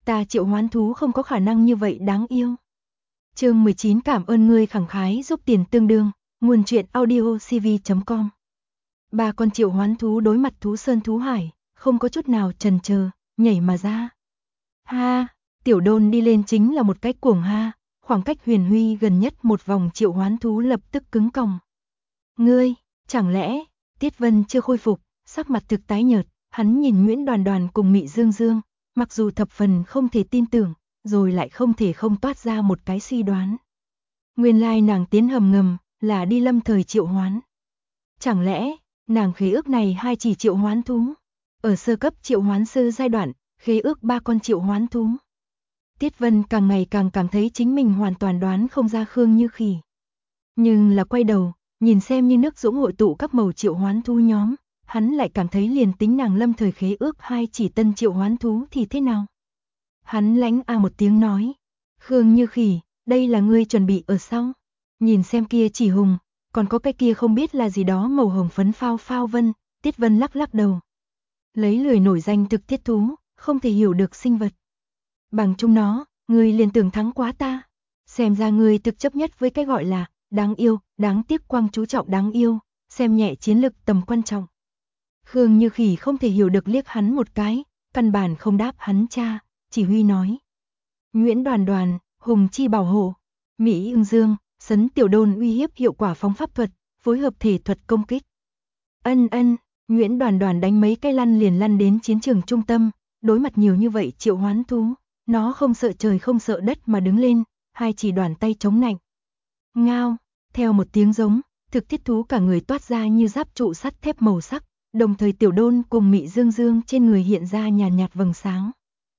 Ta triệu hoán thú không có khả năng như vậy đáng yêu. Chương 19 cảm ơn ngươi khẳng khái giúp tiền tương đương, nguồn truyện audio cv.com. Ba con triệu hoán thú đối mặt thú sơn thú hải, không có chút nào chần chờ, nhảy mà ra. Ha, tiểu đôn đi lên chính là một cái cuồng ha, khoảng cách Huyền Huy gần nhất một vòng triệu hoán thú lập tức cứng còng. Ngươi, chẳng lẽ, Tiết Vân chưa khôi phục, sắc mặt thực tái nhợt, hắn nhìn Nguyễn Đoàn Đoàn cùng Mị Dương Dương, mặc dù thập phần không thể tin tưởng, rồi lại không thể không toát ra một cái suy đoán. Nguyên lai nàng tiến hầm ngầm, là đi lâm thời triệu hoán. Chẳng lẽ, nàng khế ước này hai chỉ triệu hoán thú? Ở sơ cấp triệu hoán sư giai đoạn, khế ước ba con triệu hoán thú. Tiết Vân càng ngày càng cảm thấy chính mình hoàn toàn đoán không ra Khương Như Khỉ. Nhưng là quay đầu, nhìn xem như nước dũng hội tụ các màu triệu hoán thú nhóm, hắn lại cảm thấy liền tính nàng lâm thời khế ước hai chỉ tân triệu hoán thú thì thế nào? Hắn lãnh một tiếng nói, Khương Như Khỉ, đây là ngươi chuẩn bị ở sau. Nhìn xem kia chỉ hùng, còn có cái kia không biết là gì đó màu hồng phấn phao phao vân, Tiết Vân lắc lắc đầu. Lấy lười nổi danh thực thiết thú, không thể hiểu được sinh vật. Bằng chung nó, ngươi liền tưởng thắng quá ta. Xem ra ngươi thực chấp nhất với cái gọi là đáng yêu, đáng tiếc quang chú trọng đáng yêu, xem nhẹ chiến lực tầm quan trọng. Khương Như Khỉ không thể hiểu được liếc hắn một cái, căn bản không đáp hắn cha, chỉ huy nói. Nguyễn Đoàn Đoàn, Hùng Chi bảo hộ, Mỹ Ưng Dương, Sấn Tiểu Đôn uy hiếp hiệu quả phóng pháp thuật, phối hợp thể thuật công kích. Ân, Nguyễn Đoàn Đoàn đánh mấy cái lăn liền lăn đến chiến trường trung tâm, đối mặt nhiều như vậy triệu hoán thú, nó không sợ trời không sợ đất mà đứng lên, hai chỉ đoàn tay chống nạnh. Ngao, theo một tiếng giống, thực thiết thú cả người toát ra như giáp trụ sắt thép màu sắc, đồng thời Tiểu Đôn cùng Mị Dương Dương trên người hiện ra nhàn nhạt vầng sáng.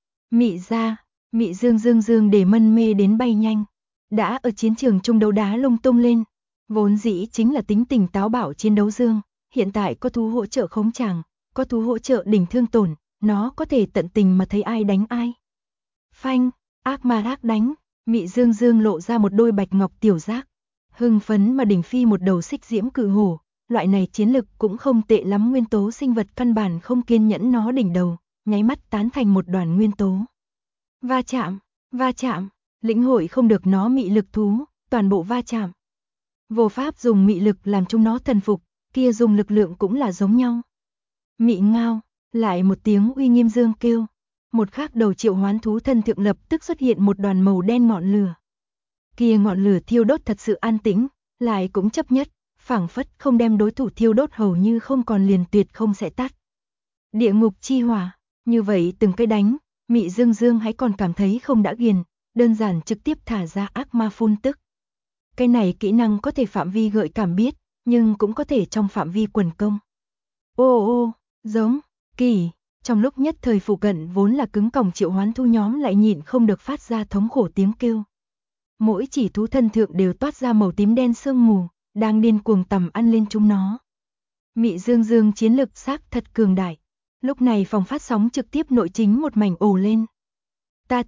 Mị Dương để mân mê đến bay nhanh, đã ở chiến trường trung đấu đá lung tung lên, vốn dĩ chính là tính tình táo bạo chiến đấu dương, hiện tại có thú hỗ trợ khống chàng, có thú hỗ trợ đỉnh thương tổn, nó có thể tận tình mà thấy ai đánh ai. Phanh, ác ma ác đánh, Mị Dương Dương lộ ra một đôi bạch ngọc tiểu giác, hưng phấn mà đỉnh phi một đầu xích diễm cự hổ, loại này chiến lực cũng không tệ lắm, nguyên tố sinh vật căn bản không kiên nhẫn nó đỉnh đầu, nháy mắt tán thành một đoàn nguyên tố. Va chạm, lĩnh hội không được nó mị lực thú, toàn bộ va chạm. Vô pháp dùng mị lực làm chúng nó thần phục, kia dùng lực lượng cũng là giống nhau. Mị ngao, lại một tiếng uy nghiêm dương kêu. Một khác đầu triệu hoán thú thân thượng lập tức xuất hiện một đoàn màu đen ngọn lửa. Kia ngọn lửa thiêu đốt thật sự an tĩnh, lại cũng chấp nhất, phảng phất không đem đối thủ thiêu đốt hầu như không còn liền tuyệt không sẽ tắt. Địa ngục chi hỏa, như vậy từng cái đánh, Mị Dương Dương hãy còn cảm thấy không đã ghiền, đơn giản trực tiếp thả ra ác ma phun tức. Cái này kỹ năng có thể phạm vi gợi cảm biết, nhưng cũng có thể trong phạm vi quần công. Ô, giống, kỳ, trong lúc nhất thời phụ cận vốn là cứng còng triệu hoán thú nhóm lại nhịn không được phát ra thống khổ tiếng kêu. Mỗi chỉ thú thân thượng đều toát ra màu tím đen sương mù, đang điên cuồng tầm ăn lên chúng nó. Mị Dương Dương chiến lực xác thật cường đại. Lúc này phòng phát sóng trực tiếp nội chính một mảnh ồ lên. Ta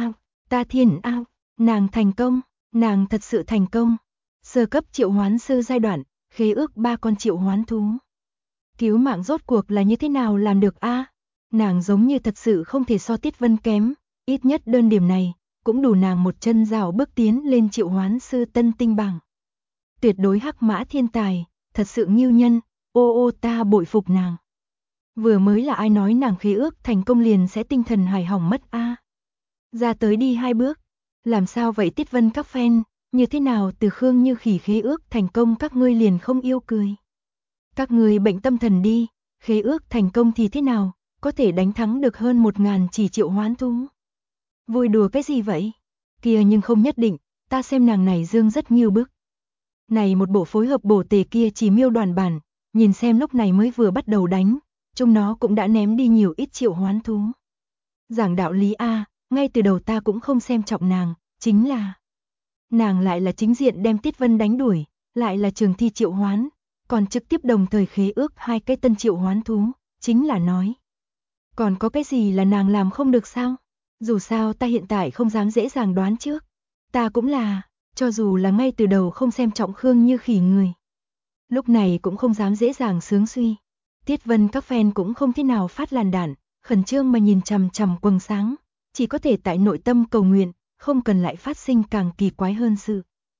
thiên ao, nàng thành công, nàng thật sự thành công. Sơ cấp triệu hoán sư giai đoạn, khế ước 3 con triệu hoán thú. Cứu mạng rốt cuộc là như thế nào làm được a? Nàng giống như thật sự không thể so Tiết Vân kém, ít nhất đơn điểm này, cũng đủ nàng một chân rào bước tiến lên triệu hoán sư tân tinh bảng. Tuyệt đối hắc mã thiên tài, thật sự nghiêu nhân, ta bội phục nàng. Vừa mới là ai nói nàng khế ước thành công liền sẽ tinh thần hài hỏng mất a? Ra tới đi 2 bước. Làm sao vậy Tiết Vân các fan, như thế nào từ Khương Như Khỉ khế ước thành công các ngươi liền không yêu cười? Các ngươi bệnh tâm thần đi, khế ước thành công thì thế nào, có thể đánh thắng được hơn 1000 chỉ triệu hoán thú. Vui đùa cái gì vậy? Kia nhưng không nhất định, ta xem nàng này dương rất nghiêu bức. Này một bộ phối hợp bổ tề kia chỉ miêu đoàn bản, nhìn xem lúc này mới vừa bắt đầu đánh, chúng nó cũng đã ném đi nhiều ít triệu hoán thú. Giảng đạo lý a, ngay từ đầu ta cũng không xem trọng nàng, chính là nàng lại là chính diện đem Tiết Vân đánh đuổi, lại là trường thi triệu hoán, còn trực tiếp đồng thời khế ước 2 cái tân triệu hoán thú, chính là nói. Còn có cái gì là nàng làm không được sao? Dù sao ta hiện tại không dám dễ dàng đoán trước. Ta cũng là, cho dù là ngay từ đầu không xem trọng Khương Như Khỉ người. Lúc này cũng không dám dễ dàng sướng suy. Tiết Vân các fan cũng không thế nào phát làn đạn, khẩn trương mà nhìn chằm chằm quầng sáng. chỉ có thể tại nội tâm cầu nguyện, không cần lại phát sinh càng kỳ quái hơn sự.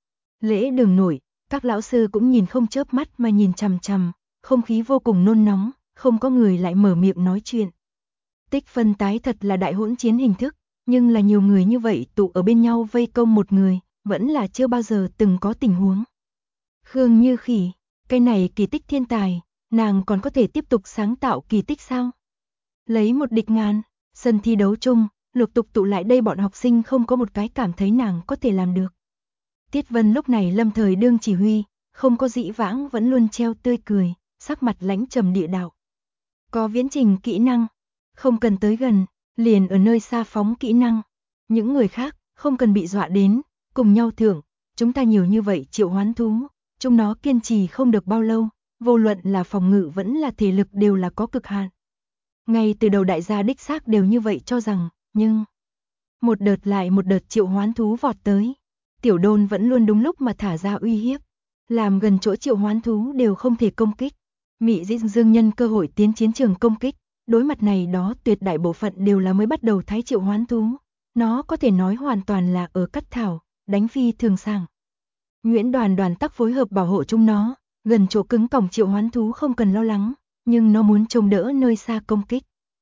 Lễ đường nổi, các lão sư cũng nhìn không chớp mắt mà nhìn chằm chằm, không khí vô cùng nôn nóng, không có người lại mở miệng nói chuyện. Tích phân tái thật là đại hỗn chiến hình thức, nhưng là nhiều người như vậy tụ ở bên nhau vây công một người, vẫn là chưa bao giờ từng có tình huống. Khương Như Khỉ, cái này kỳ tích thiên tài, nàng còn có thể tiếp tục sáng tạo kỳ tích sao? Lấy một địch ngàn, sân thi đấu chung, lục tục tụ lại đây bọn học sinh không có một cái cảm thấy nàng có thể làm được. Tiết Vân lúc này lâm thời đương chỉ huy, không có dĩ vãng vẫn luôn treo tươi cười, sắc mặt lãnh trầm địa đạo. Có viễn trình kỹ năng, không cần tới gần, liền ở nơi xa phóng kỹ năng. Những người khác, không cần bị dọa đến, cùng nhau thưởng, chúng ta nhiều như vậy triệu hoán thú, chúng nó kiên trì không được bao lâu, vô luận là phòng ngự vẫn là thể lực đều là có cực hạn. Ngay từ đầu đại gia đích xác đều như vậy cho rằng, nhưng một đợt lại một đợt triệu hoán thú vọt tới. Tiểu Đôn vẫn luôn đúng lúc mà thả ra uy hiếp, làm gần chỗ triệu hoán thú đều không thể công kích. Mị Dĩ Dương nhân cơ hội tiến chiến trường công kích, đối mặt này đó tuyệt đại bộ phận đều là mới bắt đầu thái triệu hoán thú. Nó có thể nói hoàn toàn là ở cắt thảo, đánh phi thường sàng. Nguyễn Đoàn tắc phối hợp bảo hộ chúng nó, gần chỗ cứng còng triệu hoán thú không cần lo lắng, nhưng nó muốn chống đỡ nơi xa công kích.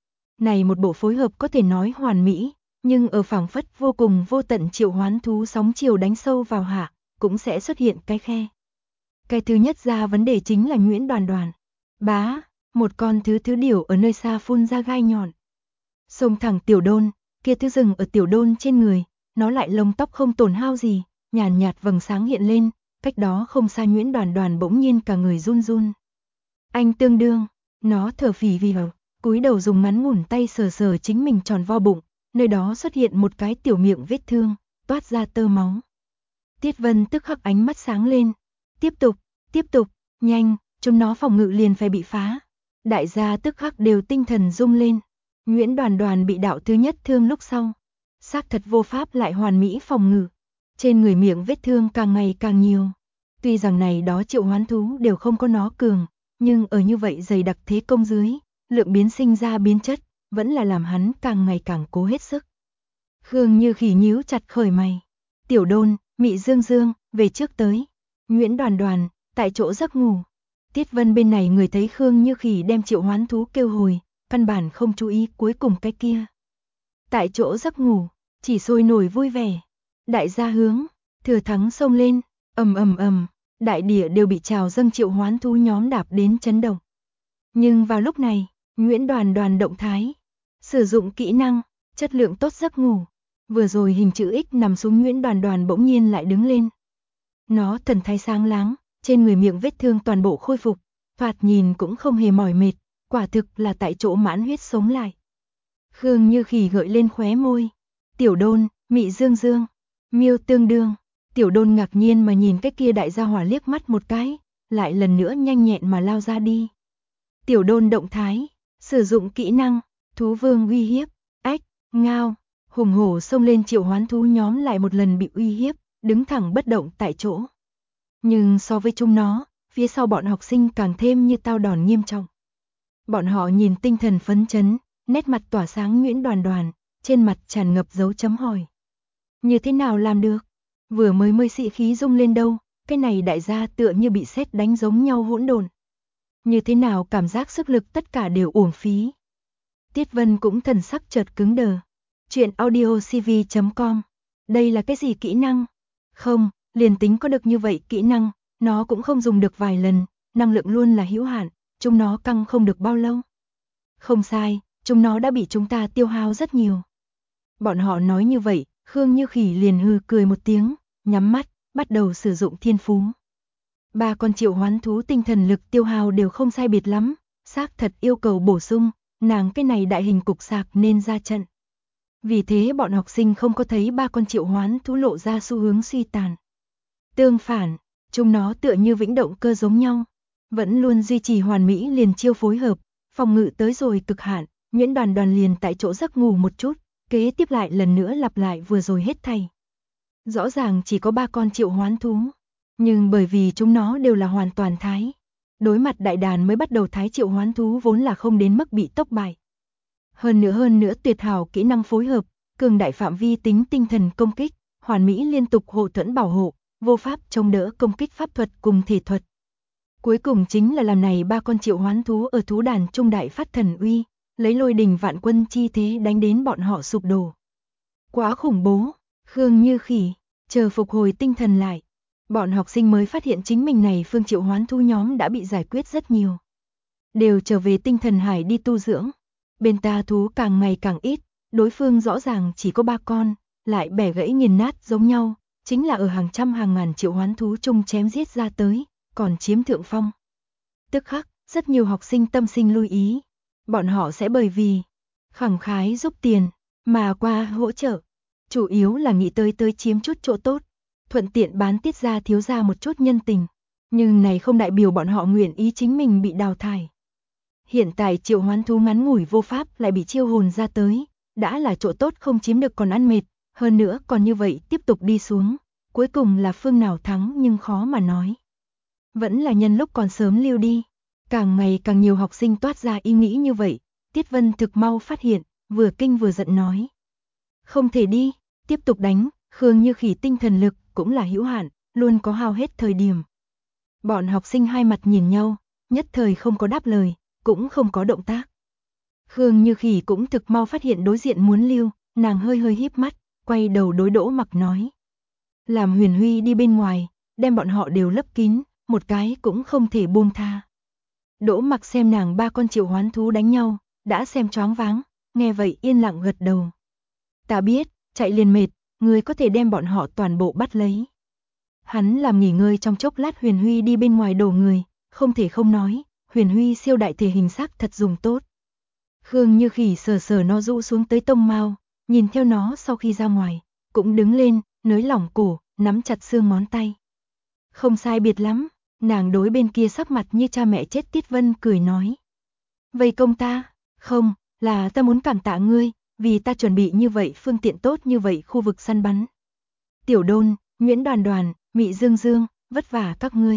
Này một bộ phối hợp có thể nói hoàn mỹ, nhưng ở phảng phất vô cùng vô tận triệu hoán thú sóng chiều đánh sâu vào hạ, cũng sẽ xuất hiện cái khe. Cái thứ nhất ra vấn đề chính là Nguyễn Đoàn. Bá, một con thứ điểu ở nơi xa phun ra gai nhọn. Xông thẳng Tiểu Đôn, kia thứ rừng ở Tiểu Đôn trên người, nó lại lông tóc không tổn hao gì, nhàn nhạt vầng sáng hiện lên, cách đó không xa Nguyễn Đoàn bỗng nhiên cả người run run. Anh tương đương, nó thở phì phì vào, cúi đầu dùng ngắn ngủn tay sờ sờ chính mình tròn vo bụng, nơi đó xuất hiện một cái tiểu miệng vết thương, toát ra tơ máu. Tiết Vân tức khắc ánh mắt sáng lên, tiếp tục, nhanh, chúng nó phòng ngự liền phải bị phá. Đại gia tức khắc đều tinh thần rung lên. Nguyễn Đoàn bị đạo thứ nhất thương lúc sau, xác thật vô pháp lại hoàn mỹ phòng ngự. Trên người miệng vết thương càng ngày càng nhiều. Tuy rằng này đó triệu hoán thú đều không có nó cường, nhưng ở như vậy dày đặc thế công dưới, lượng biến sinh ra biến chất, vẫn là làm hắn càng ngày càng cố hết sức. Khương Như Khỉ nhíu chặt khởi mày. Tiểu Đôn, Mị Dương, về trước tới. Nguyễn Đoàn, tại chỗ giấc ngủ. Tiết Vân bên này người thấy Khương Như Khỉ đem triệu hoán thú kêu hồi, căn bản không chú ý cuối cùng cái kia. Tại chỗ giấc ngủ, chỉ sôi nổi vui vẻ. Đại gia hướng, thừa thắng xông lên, ầm, đại địa đều bị trào dâng triệu hoán thú nhóm đạp đến chấn động. Nhưng vào lúc này, Nguyễn Đoàn động thái, sử dụng kỹ năng, chất lượng tốt giấc ngủ. Vừa rồi hình chữ X nằm xuống Nguyễn Đoàn bỗng nhiên lại đứng lên. Nó thần thái sáng láng, trên người miệng vết thương toàn bộ khôi phục, thoạt nhìn cũng không hề mỏi mệt, quả thực là tại chỗ mãn huyết sống lại. Khương Như Khỉ gợi lên khóe môi. Tiểu Đôn, Mị Dương, miêu tương đương. Tiểu Đôn ngạc nhiên mà nhìn cái kia đại gia hỏa liếc mắt một cái, lại lần nữa nhanh nhẹn mà lao ra đi. Tiểu Đôn động thái, sử dụng kỹ năng, thú vương uy hiếp, ách, ngao, hùng hổ xông lên triệu hoán thú nhóm lại một lần bị uy hiếp, đứng thẳng bất động tại chỗ. Nhưng so với chúng nó, phía sau bọn học sinh càng thêm như tao đòn nghiêm trọng. Bọn họ nhìn tinh thần phấn chấn, nét mặt tỏa sáng Nguyễn Đoàn, trên mặt tràn ngập dấu chấm hỏi. Như thế nào làm được? Vừa mới sĩ khí rung lên đâu, cái này đại gia tựa như bị sét đánh giống nhau hỗn độn. Như thế nào cảm giác sức lực tất cả đều uổng phí. Tiết Vân cũng thần sắc chợt cứng đờ. Chuyện audiocv.com. Đây là cái gì kỹ năng? Không, liền tính có được như vậy kỹ năng, nó cũng không dùng được vài lần, năng lượng luôn là hữu hạn, chúng nó căng không được bao lâu. Không sai, chúng nó đã bị chúng ta tiêu hao rất nhiều. Bọn họ nói như vậy, Khương Như Khỉ liền hừ cười một tiếng, nhắm mắt, bắt đầu sử dụng thiên phú. 3 con triệu hoán thú tinh thần lực tiêu hao đều không sai biệt lắm, xác thật yêu cầu bổ sung, nàng cái này đại hình cục sạc nên ra trận. Vì thế bọn học sinh không có thấy 3 con triệu hoán thú lộ ra xu hướng suy tàn. Tương phản, chúng nó tựa như vĩnh động cơ giống nhau, vẫn luôn duy trì hoàn mỹ liền chiêu phối hợp, phòng ngự tới rồi cực hạn, Nguyễn Đoàn liền tại chỗ giấc ngủ một chút, kế tiếp lại lần nữa lặp lại vừa rồi hết thảy. Rõ ràng chỉ có 3 con triệu hoán thú, nhưng bởi vì chúng nó đều là hoàn toàn thái. Đối mặt đại đàn mới bắt đầu thái triệu hoán thú vốn là không đến mức bị tốc bại. Hơn nữa tuyệt hảo kỹ năng phối hợp, cường đại phạm vi tính tinh thần công kích, hoàn mỹ liên tục hộ thuẫn bảo hộ, vô pháp chống đỡ công kích pháp thuật cùng thể thuật. Cuối cùng chính là làm này ba con triệu hoán thú ở thú đàn trung đại phát thần uy, lấy lôi đình vạn quân chi thế đánh đến bọn họ sụp đổ. Quá khủng bố, Khương Như Khỉ, chờ phục hồi tinh thần lại. Bọn học sinh mới phát hiện chính mình này phương triệu hoán thú nhóm đã bị giải quyết rất nhiều. Đều trở về tinh thần hải đi tu dưỡng. Bên ta thú càng ngày càng ít, đối phương rõ ràng chỉ có 3 con, lại bẻ gãy nghiền nát giống nhau, chính là ở hàng trăm hàng ngàn triệu hoán thú chung chém giết ra tới, còn chiếm thượng phong. Tức khắc, rất nhiều học sinh tâm sinh lưu ý. Bọn họ sẽ bởi vì khẳng khái giúp tiền, mà qua hỗ trợ. Chủ yếu là nghĩ tới chiếm chút chỗ tốt, thuận tiện bán tiết ra thiếu ra một chút nhân tình. Nhưng này không đại biểu bọn họ nguyện ý chính mình bị đào thải. Hiện tại triệu hoán thú ngắn ngủi vô pháp lại bị chiêu hồn ra tới, đã là chỗ tốt không chiếm được còn ăn mệt, hơn nữa còn như vậy tiếp tục đi xuống, cuối cùng là phương nào thắng nhưng khó mà nói. Vẫn là nhân lúc còn sớm lưu đi, càng ngày càng nhiều học sinh toát ra ý nghĩ như vậy, Tiết Vân thực mau phát hiện, vừa kinh vừa giận nói. Không thể đi, tiếp tục đánh, Khương Như Khỉ tinh thần lực cũng là hữu hạn, luôn có hao hết thời điểm. Bọn học sinh hai mặt nhìn nhau, nhất thời không có đáp lời, cũng không có động tác. Khương Như Khỉ cũng thực mau phát hiện đối diện muốn lưu, nàng hơi hơi híp mắt, quay đầu đối Đỗ Mặc nói. Làm Huyền Huy đi bên ngoài, đem bọn họ đều lấp kín, một cái cũng không thể buông tha. Đỗ Mặc xem nàng 3 con triệu hoán thú đánh nhau, đã xem choáng váng, nghe vậy yên lặng gật đầu. Ta biết, chạy liền mệt, người có thể đem bọn họ toàn bộ bắt lấy. Hắn làm nghỉ ngơi trong chốc lát Huyền Huy đi bên ngoài đổ người, không thể không nói, Huyền Huy siêu đại thể hình sắc thật dùng tốt. Khương Như Khỉ sờ nó rũ xuống tới tông mao, nhìn theo nó sau khi ra ngoài, cũng đứng lên, nới lỏng cổ, nắm chặt xương ngón tay. Không sai biệt lắm, nàng đối bên kia sắc mặt như cha mẹ chết Tiết Vân cười nói. Vây công ta, không, là ta muốn cảm tạ ngươi, vì ta chuẩn bị như vậy phương tiện tốt như vậy khu vực săn bắn. Tiểu Đôn, Nguyễn Đoàn Đoàn, Mị Dương Dương, vất vả các ngươi.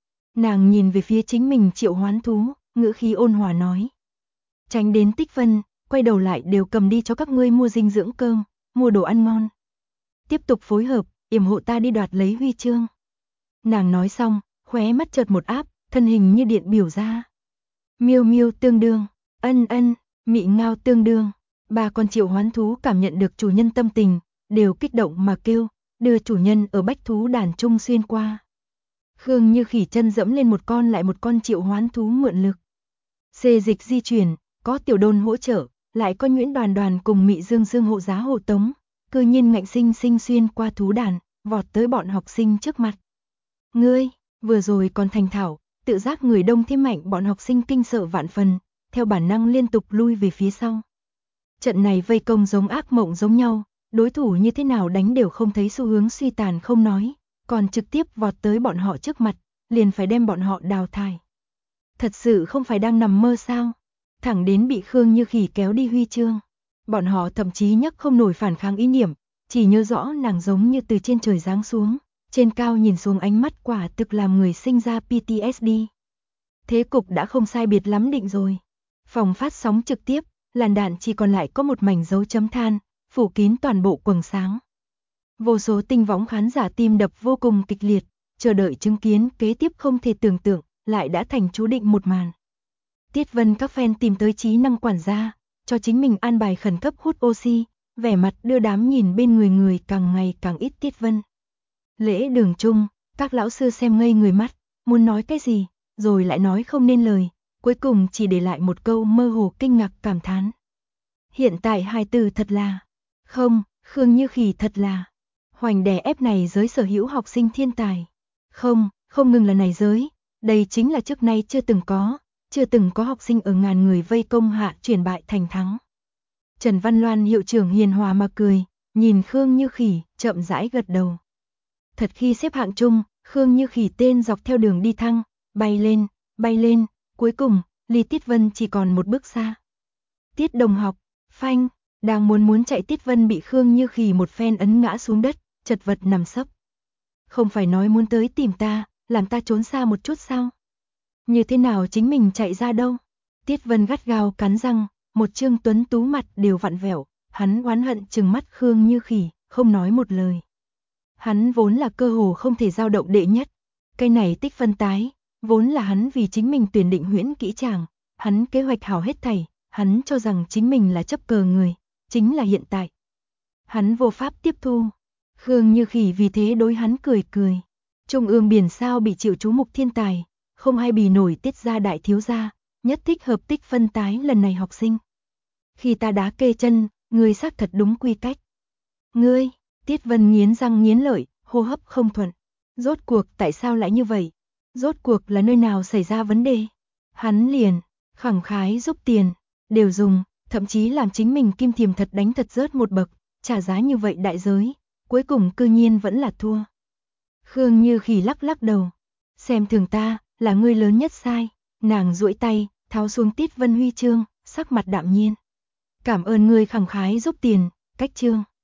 Nàng nhìn về phía chính mình triệu hoán thú, ngữ khí ôn hòa nói. Tránh đến Tích Vân, quay đầu lại đều cầm đi cho các ngươi mua dinh dưỡng cơm, mua đồ ăn ngon. Tiếp tục phối hợp, yểm hộ ta đi đoạt lấy huy chương. Nàng nói xong, khóe mắt chợt một áp, thân hình như điện biểu ra. Miêu Miêu tương đương, ân, Mị Ngao tương đương. 3 con triệu hoán thú cảm nhận được chủ nhân tâm tình, đều kích động mà kêu, đưa chủ nhân ở bách thú đàn trung xuyên qua. Khương Như Khỉ chân dẫm lên một con lại một con triệu hoán thú mượn lực. Xê dịch di chuyển, có Tiểu Đôn hỗ trợ, lại có Nguyễn Đoàn Đoàn cùng Mị Dương Dương hộ giá hộ tống, cư nhiên ngạnh sinh xuyên qua thú đàn, vọt tới bọn học sinh trước mặt. Ngươi, vừa rồi còn thành thạo, tự giác người đông thêm mạnh, bọn học sinh kinh sợ vạn phần, theo bản năng liên tục lui về phía sau. Trận này vây công giống ác mộng giống nhau, đối thủ như thế nào đánh đều không thấy xu hướng suy tàn không nói, còn trực tiếp vọt tới bọn họ trước mặt, liền phải đem bọn họ đào thải. Thật sự không phải đang nằm mơ sao? Thẳng đến bị Khương Như Khỉ kéo đi huy chương. Bọn họ thậm chí nhấc không nổi phản kháng ý niệm, chỉ nhớ rõ nàng giống như từ trên trời giáng xuống, trên cao nhìn xuống ánh mắt quả thực làm người sinh ra PTSD. Thế cục đã không sai biệt lắm định rồi. Phòng phát sóng trực tiếp, làn đạn chỉ còn lại có một mảnh dấu chấm than, phủ kín toàn bộ quầng sáng. Vô số tinh võng khán giả tim đập vô cùng kịch liệt, chờ đợi chứng kiến kế tiếp không thể tưởng tượng, lại đã thành chú định một màn. Tiết Vân các fan tìm tới trí năng quản gia, cho chính mình an bài khẩn cấp hút oxy, vẻ mặt đưa đám nhìn bên người càng ngày càng ít Tiết Vân. Lễ đường chung, các lão sư xem ngây người mắt, muốn nói cái gì, rồi lại nói không nên lời, cuối cùng chỉ để lại một câu mơ hồ kinh ngạc cảm thán. Hiện tại hai từ thật là, không, Khương Như Khỉ thật là, hoành đè ép này giới sở hữu học sinh thiên tài. Không ngừng là này giới, đây chính là trước nay chưa từng có học sinh ở ngàn người vây công hạ chuyển bại thành thắng. Trần Văn Loan hiệu trưởng hiền hòa mà cười, nhìn Khương Như Khỉ, chậm rãi gật đầu. Thật khi xếp hạng chung, Khương Như Khỉ tên dọc theo đường đi thăng, bay lên, cuối cùng, ly Tiết Vân chỉ còn một bước xa. Tiết đồng học, phanh, đang muốn chạy Tiết Vân bị Khương Như Khỉ một phen ấn ngã xuống đất, chật vật nằm sấp. Không phải nói muốn tới tìm ta, làm ta trốn xa một chút sao? Như thế nào chính mình chạy ra đâu? Tiết Vân gắt gao cắn răng, một trương tuấn tú mặt đều vặn vẹo, Hắn oán hận trừng mắt Khương Như Khỉ, không nói một lời. Hắn vốn là cơ hồ không thể dao động đệ nhất. Cây này tích phân tái, vốn là hắn vì chính mình tuyển định huyễn kỹ chàng, hắn kế hoạch hảo hết thảy, hắn cho rằng chính mình là chấp cờ người, chính là hiện tại. Hắn vô pháp tiếp thu. Khương Như Khỉ vì thế đối hắn cười cười. Trung ương biển sao bị chịu chú mục thiên tài, không ai bì nổi Tiết gia đại thiếu gia, nhất thích hợp tích phân tái lần này học sinh. Khi ta đá kê chân, ngươi xác thật đúng quy cách. Ngươi, Tiết Vân nghiến răng nghiến lợi, hô hấp không thuận. Rốt cuộc tại sao lại như vậy? Rốt cuộc là nơi nào xảy ra vấn đề? Hắn liền, khẳng khái giúp tiền, đều dùng, thậm chí làm chính mình kim thiềm thật đánh thật rớt một bậc, trả giá như vậy đại giới, cuối cùng cư nhiên vẫn là thua. Khương Như Khỉ lắc lắc đầu, xem thường ta, là ngươi lớn nhất sai. Nàng duỗi tay, tháo xuống Tiết Vân huy chương, sắc mặt đạm nhiên. Cảm ơn ngươi khẳng khái giúp tiền, cách chương.